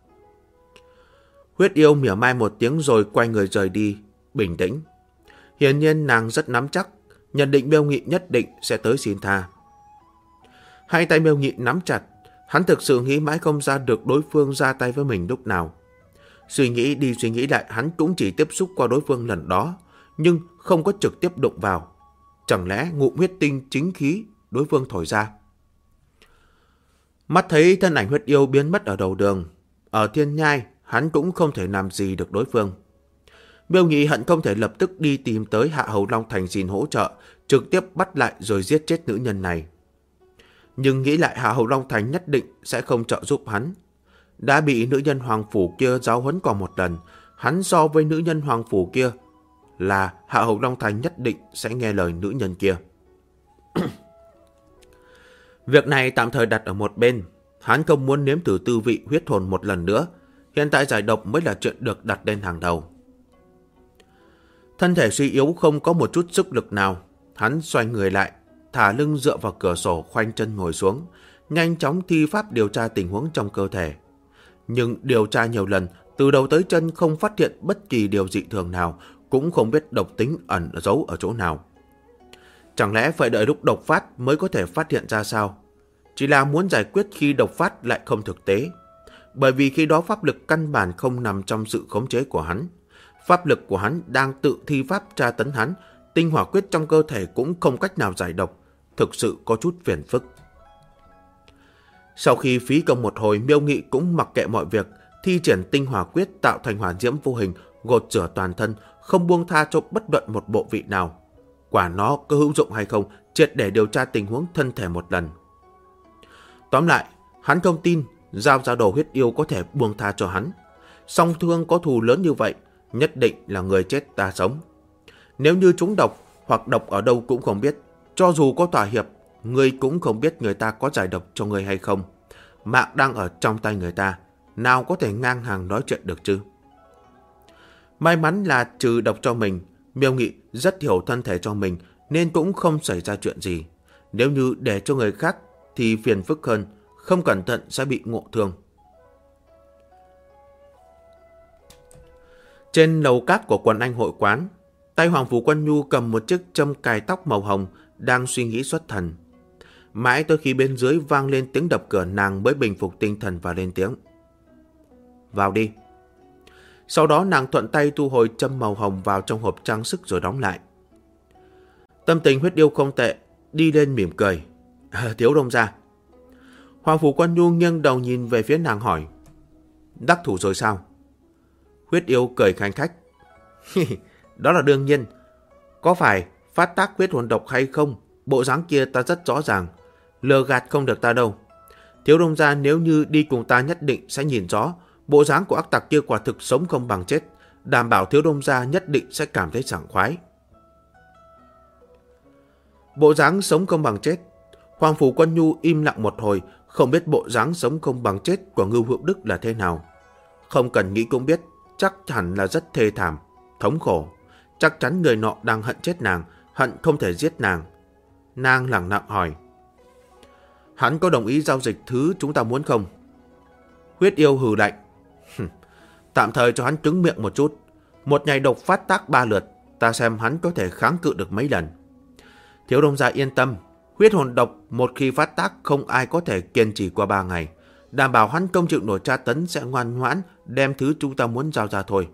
Huyết yêu mỉa mai một tiếng rồi quay người rời đi, bình tĩnh. Hiển nhiên nàng rất nắm chắc, nhận định Miêu Nghị nhất định sẽ tới xin tha. Hai tay Miêu Nghị nắm chặt, hắn thực sự nghĩ mãi không ra được đối phương ra tay với mình lúc nào. Suy nghĩ đi suy nghĩ lại, hắn cũng chỉ tiếp xúc qua đối phương lần đó, nhưng không có trực tiếp đụng vào. Chẳng lẽ ngụm huyết tinh chính khí đối phương thổi ra? Mắt thấy thân ảnh huyết yêu biến mất ở đầu đường, ở thiên nhai, hắn cũng không thể làm gì được đối phương. Miêu Nghị hận không thể lập tức đi tìm tới Hạ Hầu Long Thành xin hỗ trợ, trực tiếp bắt lại rồi giết chết nữ nhân này. Nhưng nghĩ lại Hạ Hầu Long Thành nhất định sẽ không trợ giúp hắn. Đã bị nữ nhân hoàng phủ kia giáo huấn còn một lần, hắn so với nữ nhân hoàng phủ kia là Hạ Hầu Long Thành nhất định sẽ nghe lời nữ nhân kia. Việc này tạm thời đặt ở một bên. Hắn không muốn nếm thử tư vị huyết hồn một lần nữa. Hiện tại giải độc mới là chuyện được đặt lên hàng đầu. Thân thể suy yếu không có một chút sức lực nào. Hắn xoay người lại, thả lưng dựa vào cửa sổ, khoanh chân ngồi xuống, nhanh chóng thi pháp điều tra tình huống trong cơ thể. Nhưng điều tra nhiều lần, từ đầu tới chân không phát hiện bất kỳ điều dị thường nào, cũng không biết độc tính ẩn giấu ở chỗ nào. Chẳng lẽ phải đợi lúc độc phát mới có thể phát hiện ra sao? Chỉ là muốn giải quyết khi độc phát lại không thực tế. Bởi vì khi đó pháp lực căn bản không nằm trong sự khống chế của hắn. Pháp lực của hắn đang tự thi pháp tra tấn hắn, tinh hỏa quyết trong cơ thể cũng không cách nào giải độc, thực sự có chút phiền phức. Sau khi phí công một hồi, Miêu Nghị cũng mặc kệ mọi việc, thi triển tinh hỏa quyết tạo thành hỏa diễm vô hình, gột rửa toàn thân, không buông tha cho bất luận một bộ vị nào. Quả nó có hữu dụng hay không, triệt để điều tra tình huống thân thể một lần. Tóm lại, hắn không tin Giao Gia Đồ huyết yêu có thể buông tha cho hắn. Song thương có thù lớn như vậy, nhất định là người chết ta sống. Nếu như chúng độc hoặc độc ở đâu cũng không biết, cho dù có thỏa hiệp, ngươi cũng không biết người ta có giải độc cho ngươi hay không. Mạng đang ở trong tay người ta, nào có thể ngang hàng nói chuyện được chứ? May mắn là trừ độc cho mình, Miêu Nghị rất hiểu thân thể cho mình nên cũng không xảy ra chuyện gì. Nếu như để cho người khác thì phiền phức hơn, không cẩn thận sẽ bị ngộ thương. Trên lầu cát của quần anh hội quán, tay Hoàng Phủ Quân Nhu cầm một chiếc châm cài tóc màu hồng, đang suy nghĩ xuất thần. Mãi tới khi bên dưới vang lên tiếng đập cửa, nàng mới bình phục tinh thần và lên tiếng. Vào đi. Sau đó nàng thuận tay thu hồi châm màu hồng vào trong hộp trang sức rồi đóng lại. Tâm tình huyết yêu không tệ, đi lên mỉm cười. Thiếu Đông gia. Hoàng Phủ Quân Nhu nghiêng đầu nhìn về phía nàng hỏi. Đắc thủ rồi sao? Huyết yêu cười khanh khách. Đó là đương nhiên. Có phải phát tác huyết hồn độc hay không? Bộ dáng kia ta rất rõ ràng. Lừa gạt không được ta đâu. Thiếu Đông gia nếu như đi cùng ta nhất định sẽ nhìn rõ. Bộ dáng của ác tặc kia quả thực sống không bằng chết. Đảm bảo Thiếu Đông gia nhất định sẽ cảm thấy sảng khoái. Bộ dáng sống không bằng chết. Hoàng Phủ Quân Nhu im lặng một hồi, không biết bộ dáng sống không bằng chết của Ngưu Hữu Đức là thế nào. Không cần nghĩ cũng biết, chắc hẳn là rất thê thảm, thống khổ. Chắc chắn người nọ đang hận chết nàng, hận không thể giết nàng. Nàng lẳng lặng hỏi. Hắn có đồng ý giao dịch thứ chúng ta muốn không? Huyết yêu hừ lạnh. Tạm thời cho hắn cứng miệng một chút. Một ngày độc phát tác 3 lượt, ta xem hắn có thể kháng cự được mấy lần. Thiếu Đông gia yên tâm. Huyết hồn độc một khi phát tác không ai có thể kiên trì qua 3 ngày. Đảm bảo hắn không chịu nổi tra tấn sẽ ngoan ngoãn đem thứ chúng ta muốn giao ra thôi.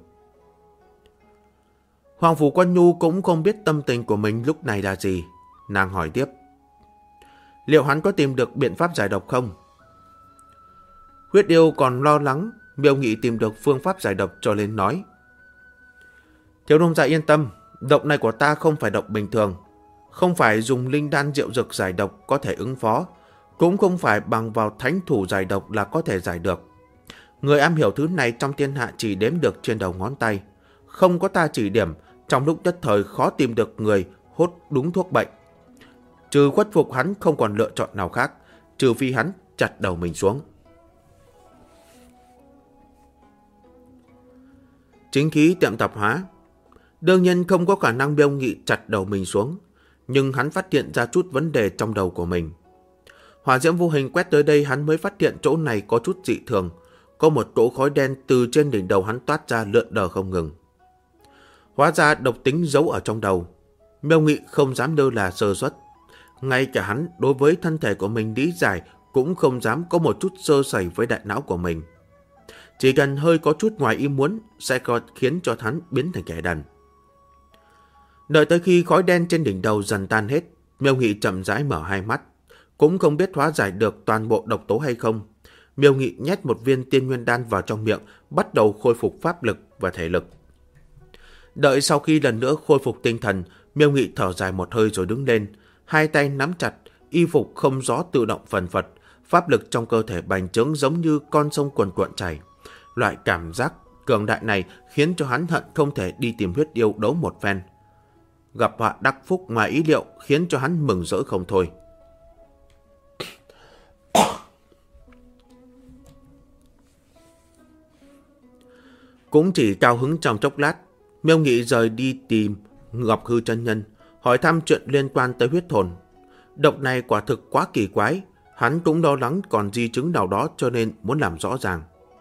Hoàng Phủ Quân Nhu cũng không biết tâm tình của mình lúc này là gì. Nàng hỏi tiếp. Liệu hắn có tìm được biện pháp giải độc không? Huyết yêu còn lo lắng, Miêu Nghị tìm được phương pháp giải độc cho nên nói. Thiếu Đông gia yên tâm, độc này của ta không phải độc bình thường. Không phải dùng linh đan diệu dược giải độc có thể ứng phó, cũng không phải bằng vào thánh thủ giải độc là có thể giải được. Người am hiểu thứ này trong thiên hạ chỉ đếm được trên đầu ngón tay. Không có ta chỉ điểm, trong lúc nhất thời khó tìm được người hốt đúng thuốc bệnh. Trừ khuất phục hắn không còn lựa chọn nào khác, trừ phi hắn chặt đầu mình xuống. Chính khí tiệm tạp hóa. Đương nhiên không có khả năng Miêu Nghị chặt đầu mình xuống, nhưng hắn phát hiện ra chút vấn đề trong đầu của mình. Hỏa diễm vô hình quét tới đây hắn mới phát hiện chỗ này có chút dị thường. Có một cỗ khói đen từ trên đỉnh đầu hắn toát ra lượn lờ không ngừng. Hóa ra độc tính giấu ở trong đầu. Miêu Nghị không dám lơ là sơ suất. Ngay cả hắn đối với thân thể của mình lý giải cũng không dám có một chút sơ sẩy với đại não của mình. Chỉ cần hơi có chút ngoài ý muốn sẽ có khiến cho hắn biến thành kẻ đần. Đợi tới khi khói đen trên đỉnh đầu dần tan hết, Miêu Nghị chậm rãi mở hai mắt. Cũng không biết hóa giải được toàn bộ độc tố hay không. Miêu Nghị nhét một viên tiên nguyên đan vào trong miệng, bắt đầu khôi phục pháp lực và thể lực. Đợi sau khi lần nữa khôi phục tinh thần, Miêu Nghị thở dài một hơi rồi đứng lên, hai tay nắm chặt, y phục không gió tự động phần phật, pháp lực trong cơ thể bành trướng giống như con sông cuồn cuộn chảy. Loại cảm giác cường đại này khiến cho hắn hận không thể đi tìm huyết yêu đấu một phen. Gặp họa đắc phúc ngoài ý liệu khiến cho hắn mừng rỡ không thôi. Cũng chỉ cao hứng trong chốc lát, Miêu Nghị rời đi tìm Ngọc Hư chân nhân, hỏi thăm chuyện liên quan tới huyết hồn. Độc này quả thực quá kỳ quái, hắn cũng lo lắng còn di chứng nào đó cho nên muốn làm rõ ràng.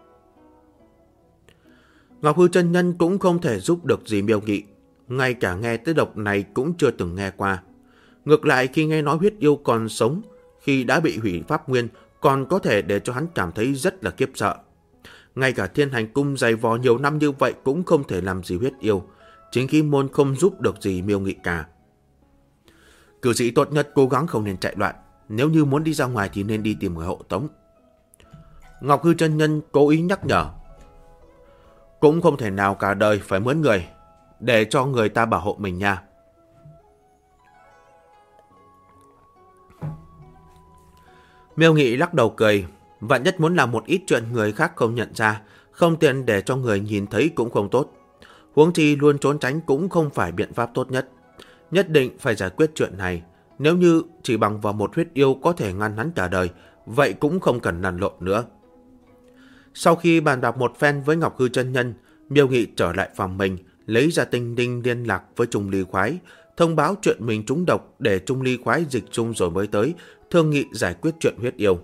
Ngọc Hư chân nhân cũng không thể giúp được gì Miêu Nghị, ngay cả nghe tới độc này cũng chưa từng nghe qua. Ngược lại khi nghe nói huyết yêu còn sống, khi đã bị hủy pháp nguyên, còn có thể để cho hắn cảm thấy rất là khiếp sợ. Ngay cả Thiên Hành Cung dày vò nhiều năm như vậy cũng không thể làm gì huyết yêu, chính khí môn không giúp được gì Miêu Nghị cả. Cử sĩ tốt nhất cố gắng không nên chạy loạn, nếu như muốn đi ra ngoài thì nên đi tìm người hộ tống. Ngọc Hư chân nhân cố ý nhắc nhở. Cũng không thể nào cả đời phải mướn người, để cho người ta bảo hộ mình nha. Miêu Nghị lắc đầu cười, vạn nhất muốn làm một ít chuyện người khác không nhận ra, không tiện để cho người nhìn thấy cũng không tốt. Huống chi luôn trốn tránh cũng không phải biện pháp tốt nhất. Nhất định phải giải quyết chuyện này. Nếu như chỉ bằng vào một huyết yêu có thể ngăn hắn cả đời, vậy cũng không cần lăn lộn nữa. Sau khi bàn bạc một phen với Ngọc Hư chân nhân, Miêu Nghị trở lại phòng mình, lấy ra tinh đinh liên lạc với Trung Ly Khoái, thông báo chuyện mình trúng độc để Trung Ly Khoái dịch chung rồi mới tới, thương nghị giải quyết chuyện huyết yêu.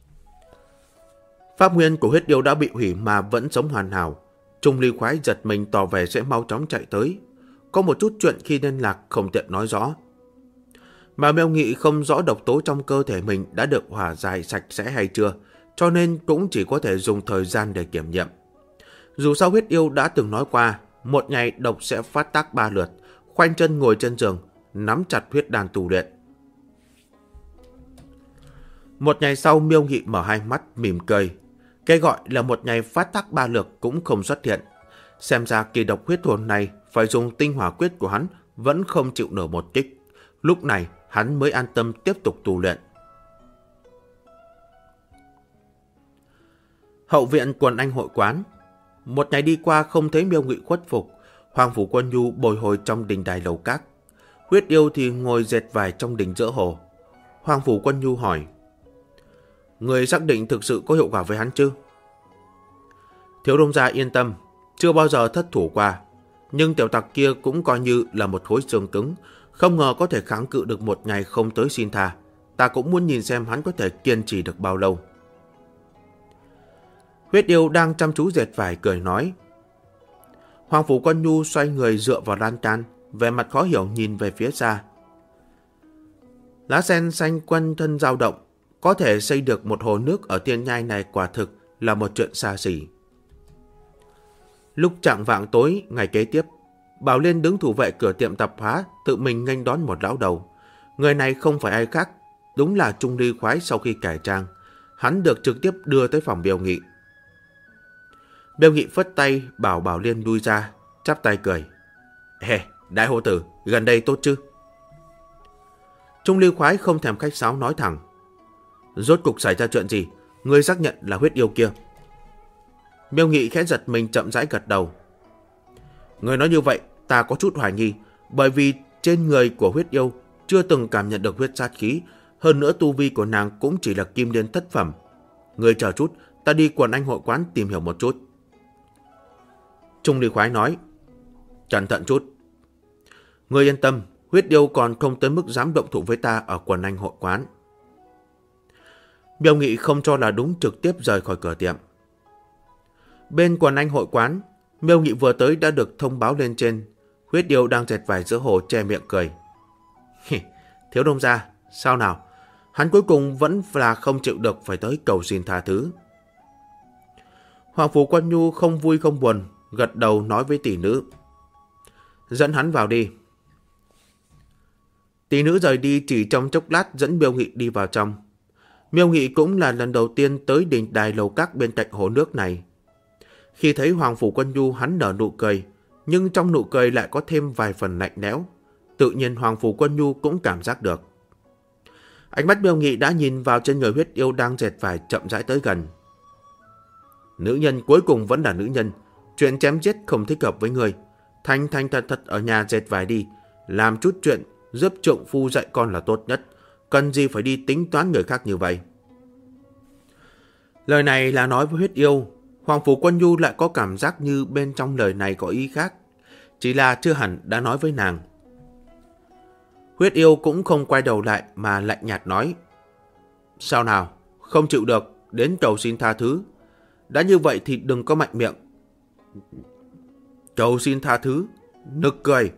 Pháp nguyên của huyết yêu đã bị hủy mà vẫn sống hoàn hảo. Trung Ly Khoái giật mình tỏ vẻ sẽ mau chóng chạy tới. Có một chút chuyện khi liên lạc không tiện nói rõ. Mà Miêu Nghị không rõ độc tố trong cơ thể mình đã được hòa giải sạch sẽ hay chưa, cho nên cũng chỉ có thể dùng thời gian để kiểm nghiệm. Dù sao huyết yêu đã từng nói qua, một ngày độc sẽ phát tác 3 lượt, khoanh chân ngồi trên giường, nắm chặt huyết đàn tù luyện. Một ngày sau Miêu Nghị mở hai mắt mỉm cười. Cái gọi là một ngày phát tác 3 lượt cũng không xuất hiện. Xem ra kỳ độc huyết hồn này phải dùng tinh hỏa quyết của hắn vẫn không chịu nổi một kích. Lúc này hắn mới an tâm tiếp tục tu luyện. Hậu viện Quần Anh hội quán. Một ngày đi qua không thấy Miêu Nghị khuất phục. Hoàng Phủ Quân Nhu bồi hồi trong đình đài lầu các. Huyết yêu thì ngồi dệt vải trong đình giữa hồ. Hoàng Phủ Quân Nhu hỏi: Người xác định thực sự có hiệu quả với hắn chứ? Thiếu đông gia yên tâm, chưa bao giờ thất thủ qua. Nhưng tiểu tặc kia cũng coi như là một khối xương cứng, không ngờ có thể kháng cự được một ngày không tới xin tha. Ta cũng muốn nhìn xem hắn có thể kiên trì được bao lâu. Huyết yêu đang chăm chú dệt vải cười nói. Hoàng Phủ Quân Nhu xoay người dựa vào lan can, vẻ mặt khó hiểu nhìn về phía xa. Lá sen xanh quanh thân dao động, có thể xây được một hồ nước ở Tiên Nhai này quả thực là một chuyện xa xỉ. Lúc chạng vạng tối ngày kế tiếp, Bảo Liên đứng thủ vệ cửa tiệm tạp hóa tự mình nghênh đón một lão đầu. Người này không phải ai khác, đúng là Trung Ly Khoái sau khi cải trang. Hắn được trực tiếp đưa tới phòng Miêu Nghị. Miêu Nghị phất tay bảo Bảo Liên lui ra, chắp tay cười. Ê, đại hộ tử, gần đây tốt chứ? Trung Ly Khoái không thèm khách sáo nói thẳng. Rốt cục xảy ra chuyện gì? Ngươi xác nhận là huyết yêu kia. Miêu Nghị khẽ giật mình chậm rãi gật đầu. Ngươi nói như vậy, ta có chút hoài nghi, bởi vì trên người của huyết yêu chưa từng cảm nhận được huyết sát khí, hơn nữa tu vi của nàng cũng chỉ là kim liên thất phẩm. Ngươi chờ chút, ta đi Quần Anh hội quán tìm hiểu một chút. Trung Ly Khoái nói. Cẩn thận chút. Ngươi yên tâm, huyết yêu còn không tới mức dám động thủ với ta ở Quần Anh hội quán. Miêu Nghị không cho là đúng, trực tiếp rời khỏi cửa tiệm. Bên Quần Anh hội quán, Miêu Nghị vừa tới đã được thông báo lên trên. Huyết yêu đang dệt vải giữa hồ che miệng cười. Thiếu đông gia, sao nào? Hắn cuối cùng vẫn là không chịu được phải tới cầu xin tha thứ. Hoàng Phủ Quân Nhu không vui không buồn, gật đầu nói với tỷ nữ. Dẫn hắn vào đi. Tỷ nữ rời đi chỉ trong chốc lát dẫn Miêu Nghị đi vào trong. Miêu Nghị cũng là lần đầu tiên tới đình đài lầu các bên cạnh hồ nước này. Khi thấy Hoàng Phủ Quân Nhu hắn nở nụ cười, nhưng trong nụ cười lại có thêm vài phần lạnh lẽo. Tự nhiên Hoàng Phủ Quân Nhu cũng cảm giác được. Ánh mắt Miêu Nghị đã nhìn vào trên người huyết yêu đang dệt vải chậm rãi tới gần. Nữ nhân cuối cùng vẫn là nữ nhân. Chuyện chém giết không thích hợp với người. Thành thật ở nhà dệt vải đi. Làm chút chuyện giúp trượng phu dạy con là tốt nhất. Cần gì phải đi tính toán người khác như vậy. Lời này là nói với huyết yêu. Hoàng Phủ Quân Nhu lại có cảm giác như bên trong lời này có ý khác. Chỉ là chưa hẳn đã nói với nàng. Huyết yêu cũng không quay đầu lại mà lạnh nhạt nói. Sao nào? Không chịu được, đến cầu xin tha thứ. Đã như vậy thì đừng có mạnh miệng. Cầu xin tha thứ? Nực cười.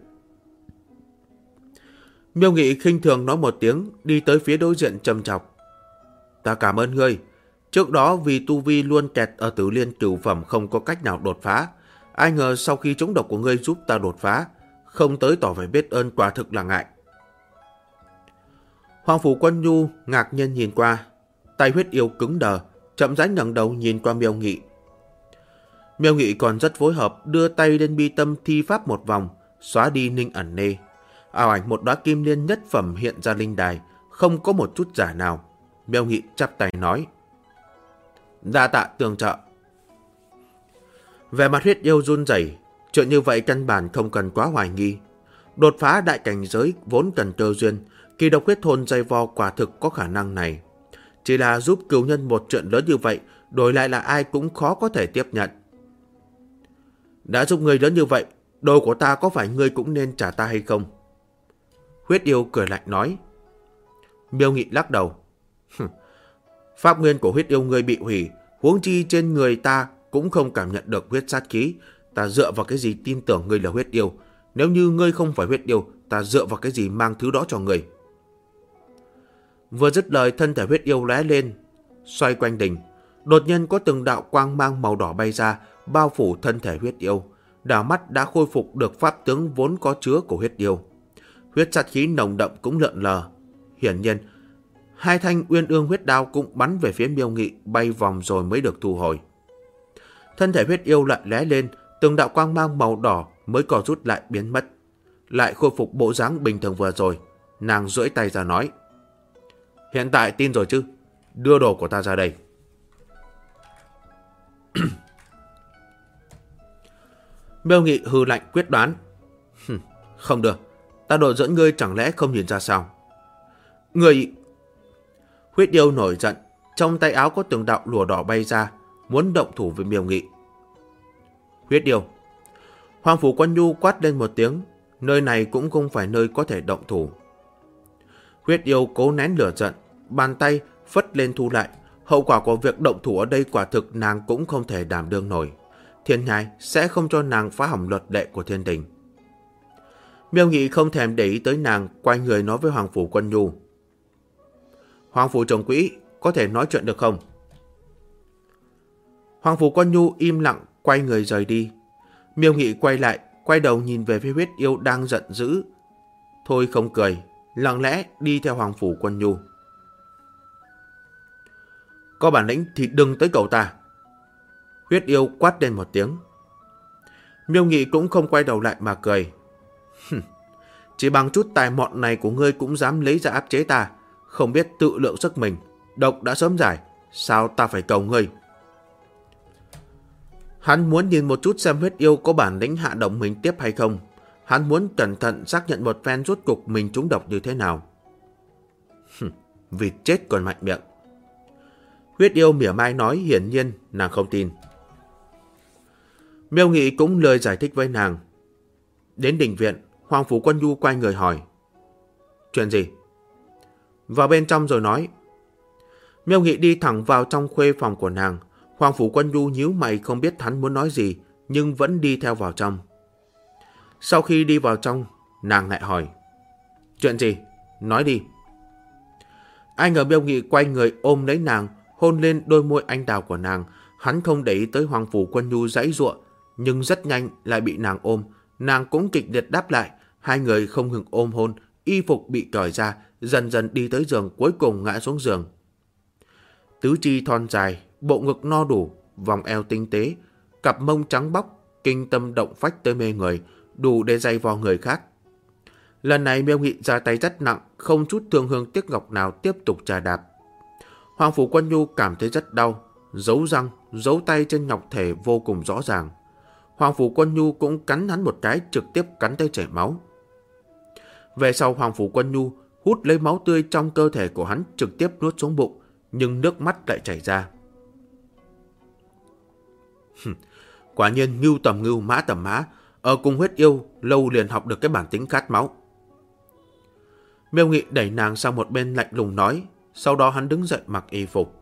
Miêu Nghị khinh thường nói một tiếng, đi tới phía đối diện trầm chọc. Ta cảm ơn ngươi. Trước đó vì tu vi luôn kẹt ở Tử Liên cửu phẩm không có cách nào đột phá. Ai ngờ sau khi trúng độc của ngươi giúp ta đột phá, không tới tỏ vẻ biết ơn quả thực là ngại. Hoàng Phủ Quân Nhu ngạc nhiên nhìn qua, tay huyết yêu cứng đờ, chậm rãi ngẩng đầu nhìn qua Miêu Nghị. Miêu Nghị còn rất phối hợp, đưa tay lên bi tâm thi pháp một vòng, xóa đi ninh ẩn nê. Ảo ảnh một đóa kim liên nhất phẩm hiện ra linh đài, không có một chút giả nào. Miêu Nghị chắp tay nói. Đa tạ tường trợ. Về mặt huyết yêu run rẩy, chuyện như vậy căn bản không cần quá hoài nghi. Đột phá đại cảnh giới vốn cần cơ duyên, kỳ độc huyết thôn dây vo quả thực có khả năng này. Chỉ là giúp cửu nhân một chuyện lớn như vậy, đổi lại là ai cũng khó có thể tiếp nhận. Đã giúp người lớn như vậy, đồ của ta có phải ngươi cũng nên trả ta hay không? Huyết yêu cười lạnh nói. Miêu Nghị lắc đầu. Pháp nguyên của huyết yêu ngươi bị hủy, huống chi trên người ta cũng không cảm nhận được huyết sát khí. Ta dựa vào cái gì tin tưởng ngươi là huyết yêu? Nếu như ngươi không phải huyết yêu, ta dựa vào cái gì mang thứ đó cho ngươi? Vừa dứt lời, thân thể huyết yêu lóe lên, xoay quanh đỉnh. Đột nhiên có từng đạo quang mang màu đỏ bay ra, bao phủ thân thể huyết yêu. Đảo mắt đã khôi phục được pháp tướng vốn có chứa của huyết yêu. Huyết sát khí nồng đậm cũng lượn lờ. Hiển nhiên, hai thanh uyên ương huyết đao cũng bắn về phía Miêu Nghị, bay vòng rồi mới được thu hồi. Thân thể huyết yêu lại lóe lên, từng đạo quang mang màu đỏ mới có rút lại biến mất. Lại khôi phục bộ dáng bình thường vừa rồi. Nàng duỗi tay ra nói. Hiện tại tin rồi chứ? Đưa đồ của ta ra đây. Miêu Nghị hừ lạnh quyết đoán. Không được, ta đùa dẫn ngươi chẳng lẽ không nhìn ra sao? Ngươi... Huyết yêu nổi giận, trong tay áo có từng đạo lụa đỏ bay ra, muốn động thủ với Miêu Nghị. Huyết yêu. Hoàng Phủ Quân Nhu quát lên một tiếng, nơi này cũng không phải nơi có thể động thủ. Huyết yêu cố nén lửa giận, bàn tay phất lên thu lại. Hậu quả của việc động thủ ở đây quả thực nàng cũng không thể đảm đương nổi. Thiên nhai sẽ không cho nàng phá hỏng luật lệ của thiên đình. Miêu Nghị không thèm để ý tới nàng, quay người nói với Hoàng Phủ Quân Nhu. Hoàng Phủ Trồng Quỹ, có thể nói chuyện được không? Hoàng Phủ Quân Nhu im lặng, quay người rời đi. Miêu Nghị quay lại, quay đầu nhìn về phía huyết yêu đang giận dữ. Thôi không cười, lặng lẽ đi theo Hoàng Phủ Quân Nhu. Có bản lĩnh thì đừng tới cầu ta. Huyết yêu quát lên một tiếng. Miêu Nghị cũng không quay đầu lại mà cười. Chỉ bằng chút tài mọn này của ngươi cũng dám lấy ra áp chế ta, không biết tự lượng sức mình. Độc đã sớm giải, sao ta phải cầu ngươi? Hắn muốn nhìn một chút xem huyết yêu có bản lĩnh hạ động mình tiếp hay không. Hắn muốn cẩn thận xác nhận một phen rốt cục mình trúng độc như thế nào. Vì chết còn mạnh miệng. Huyết yêu mỉa mai nói, hiển nhiên nàng không tin. Miêu Nghị cũng lời giải thích với nàng. Đến đình viện, Hoàng Phủ Quân Nhu quay người hỏi. Chuyện gì? Vào bên trong rồi nói. Miêu Nghị đi thẳng vào trong khuê phòng của nàng. Hoàng Phủ Quân Nhu nhíu mày không biết hắn muốn nói gì, nhưng vẫn đi theo vào trong. Sau khi đi vào trong, nàng lại hỏi. Chuyện gì? Nói đi. Ai ngờ Miêu Nghị quay người ôm lấy nàng, hôn lên đôi môi anh đào của nàng. Hắn không để ý tới Hoàng Phủ Quân Nhu giãy giụa, nhưng rất nhanh lại bị nàng ôm. Nàng cũng kịch liệt đáp lại. Hai người không ngừng ôm hôn, y phục bị cởi ra, dần dần đi tới giường, cuối cùng ngã xuống giường. Tứ chi thon dài, bộ ngực no đủ, vòng eo tinh tế, cặp mông trắng bóc, kinh tâm động phách tới mê người, đủ để dày vò người khác. Lần này Miêu Nghị ra tay rất nặng, không chút thương hương tiếc ngọc nào tiếp tục chà đạp. Hoàng Phủ Quân Nhu cảm thấy rất đau, dấu răng, dấu tay trên ngọc thể vô cùng rõ ràng. Hoàng Phủ Quân Nhu cũng cắn hắn một cái, trực tiếp cắn tới chảy máu. Về sau Hoàng Phủ Quân Nhu hút lấy máu tươi trong cơ thể của hắn, trực tiếp nuốt xuống bụng, nhưng nước mắt lại chảy ra. Quả nhiên ngưu tầm ngưu, mã tầm mã, ở cùng huyết yêu lâu liền học được cái bản tính khát máu. Miêu Nghị đẩy nàng sang một bên lạnh lùng nói, sau đó hắn đứng dậy mặc y phục.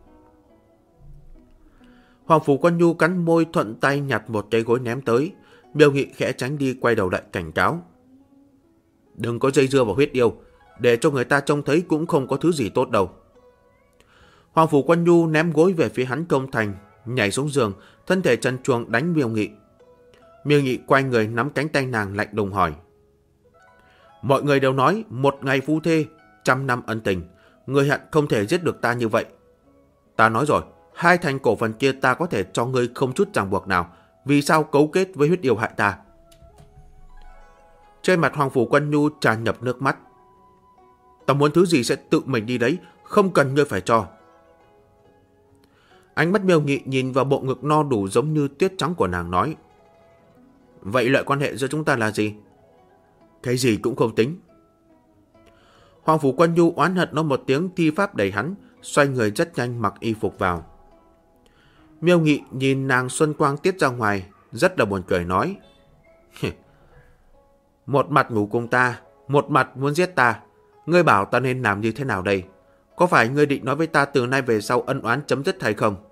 Hoàng Phủ Quân Nhu cắn môi thuận tay nhặt một cây gối ném tới. Miêu Nghị khẽ tránh đi, quay đầu lại cảnh cáo. Đừng có dây dưa vào huyết yêu, để cho người ta trông thấy cũng không có thứ gì tốt đâu. Hoàng Phủ Quân Nhu ném gối về phía hắn công thành, nhảy xuống giường, thân thể trần truồng đánh Miêu Nghị. Miêu Nghị quay người nắm cánh tay nàng lạnh lùng hỏi. Mọi người đều nói một ngày phu thê, 100 năm ân tình, ngươi hận không thể giết được ta như vậy. Ta nói rồi, 2 thành cổ phần kia ta có thể cho ngươi không chút ràng buộc nào, vì sao cấu kết với huyết yêu hại ta? Trên mặt Hoàng Phủ Quân Nhu tràn ngập nước mắt. Ta muốn thứ gì sẽ tự mình đi đấy, không cần ngươi phải cho. Ánh mắt Miêu Nghị nhìn vào bộ ngực no đủ giống như tuyết trắng của nàng nói. Vậy loại quan hệ giữa chúng ta là gì? Cái gì cũng không tính. Hoàng Phủ Quân Nhu oán hận nó một tiếng, thi pháp đẩy hắn, xoay người rất nhanh mặc y phục vào. Miêu Nghị nhìn nàng xuân quang tiết ra ngoài, rất là buồn cười nói. Một mặt ngủ cùng ta, một mặt muốn giết ta. Ngươi bảo ta nên làm như thế nào đây? Có phải ngươi định nói với ta từ nay về sau ân oán chấm dứt hay không?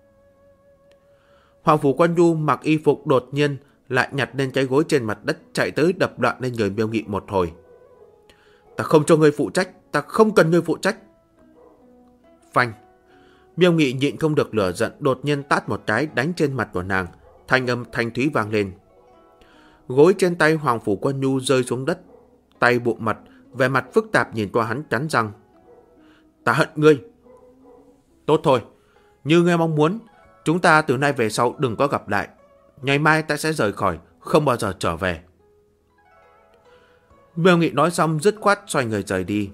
Hoàng Phủ Quân Nhu mặc y phục đột nhiên lại nhặt lên cái gối trên mặt đất, chạy tới đập loạn lên người Miêu Nghị một hồi. Ta không cho ngươi phụ trách, ta không cần ngươi phụ trách. Phanh. Miêu Nghị nhịn không được lửa giận, đột nhiên tát một cái đánh trên mặt của nàng, thanh âm thanh thúy vang lên. Gối trên tay Hoàng Phủ Quân Nhu rơi xuống đất, tay bụng mặt, vẻ mặt phức tạp nhìn qua hắn cắn răng. Ta hận ngươi. Tốt thôi, như ngươi mong muốn, chúng ta từ nay về sau đừng có gặp lại. Ngày mai ta sẽ rời khỏi, không bao giờ trở về. Miêu Nghị nói xong dứt khoát xoay người rời đi.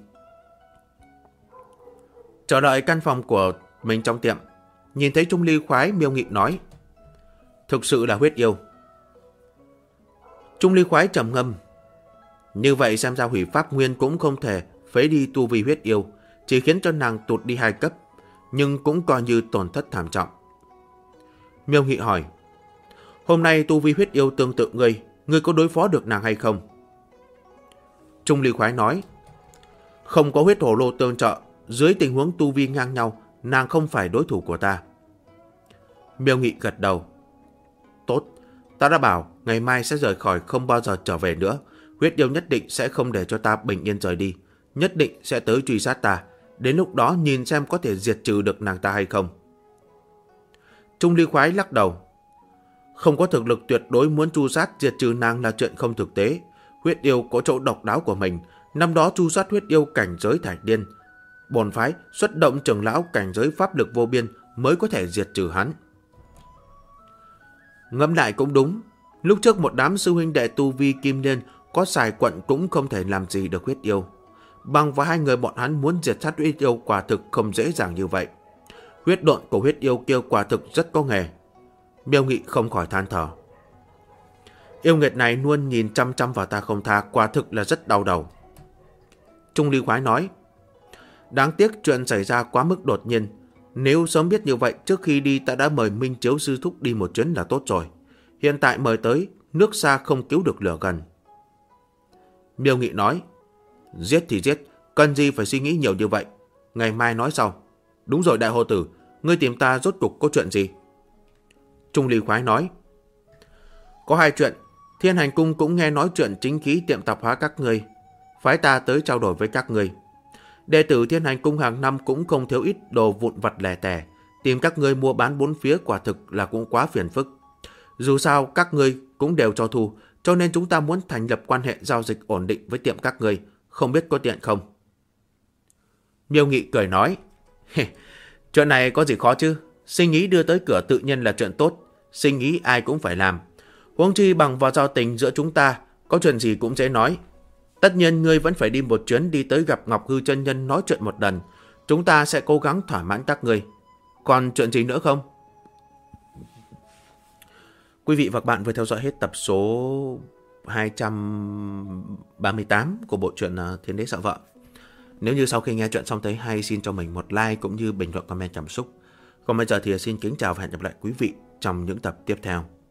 Chờ đợi căn phòng của mình trong tiệm, nhìn thấy Trung Ly khoái, Miêu Nghị nói. Thực sự là huyết yêu. Trung Ly khoái trầm ngâm. Như vậy xem ra hủy pháp nguyên cũng không thể phế đi tu vi huyết yêu, chỉ khiến cho nàng tụt đi 2 cấp, nhưng cũng coi như tổn thất thảm trọng. Miêu Nghị hỏi. Hôm nay tu vi huyết yêu tương tự ngươi có đối phó được nàng hay không? Trung Ly khoái nói. Không có huyết hổ lô tương trợ, dưới tình huống tu vi ngang nhau, nàng không phải đối thủ của ta. Miêu Nghị gật đầu. Tốt, ta đã bảo ngày mai sẽ rời khỏi, không bao giờ trở về nữa. Huyết yêu nhất định sẽ không để cho ta bình yên rời đi, nhất định sẽ tới truy sát ta. Đến lúc đó nhìn xem có thể diệt trừ được nàng ta hay không. Trung Ly khoái lắc đầu. Không có thực lực tuyệt đối, muốn tru sát diệt trừ nàng là chuyện không thực tế. Huyết yêu có chỗ độc đáo của mình. Năm đó tru sát huyết yêu cảnh giới thải điên, bổn phái xuất động trưởng lão cảnh giới pháp lực vô biên mới có thể diệt trừ hắn. Ngẫm lại cũng đúng. Lúc trước một đám sư huynh đệ tu vi kim liên có xài quận cũng không thể làm gì được huyết yêu. Bằng vào 2 người bọn hắn muốn diệt sát huyết yêu quả thực không dễ dàng như vậy. Huyết độn của huyết yêu kia quả thực rất có nghề. Miêu Nghị không khỏi than thở. Yêu nghiệt này luôn nhìn chăm chăm vào ta không tha, quả thực là rất đau đầu. Trung Ly khoái nói. Đáng tiếc chuyện xảy ra quá mức đột nhiên. Nếu sớm biết như vậy, trước khi đi ta đã mời Minh Chiếu sư thúc đi một chuyến là tốt rồi. Hiện tại mời tới, nước xa không cứu được lửa gần. Miêu Nghị nói. Giết thì giết, cần gì phải suy nghĩ nhiều như vậy. Ngày mai nói sau. Đúng rồi đại hồ tử, ngươi tìm ta rốt cục có chuyện gì? Trung Ly khoái nói. Có 2 chuyện. Thiên Hành Cung cũng nghe nói chuyện chính khí tiệm tạp hóa các ngươi, phái ta tới trao đổi với các ngươi. Đệ tử Thiên Hành Cung hàng năm cũng không thiếu ít đồ vụn vặt lẻ tẻ, tìm các ngươi mua bán bốn phía quả thực là cũng quá phiền phức. Dù sao các ngươi cũng đều cho thu, cho nên chúng ta muốn thành lập quan hệ giao dịch ổn định với tiệm các ngươi, không biết có tiện không? Miêu Nghị cười nói. Chuyện này có gì khó chứ? Sinh ý đưa tới cửa tự nhiên là chuyện tốt, sinh ý ai cũng phải làm. Huống chi bằng vào giao tình giữa chúng ta, có chuyện gì cũng dễ nói. Tất nhiên ngươi vẫn phải đi một chuyến đi tới gặp Ngọc Hư chân nhân nói chuyện một lần. Chúng ta sẽ cố gắng thỏa mãn các ngươi. Còn chuyện gì nữa không? Quý vị và các bạn vừa theo dõi hết tập số 238 của bộ truyện Thiên Đế Sợ Vợ. Nếu như sau khi nghe chuyện xong thấy hay, xin cho mình một like cũng như bình luận comment cảm xúc. Còn bây giờ thì xin kính chào và hẹn gặp lại quý vị trong những tập tiếp theo.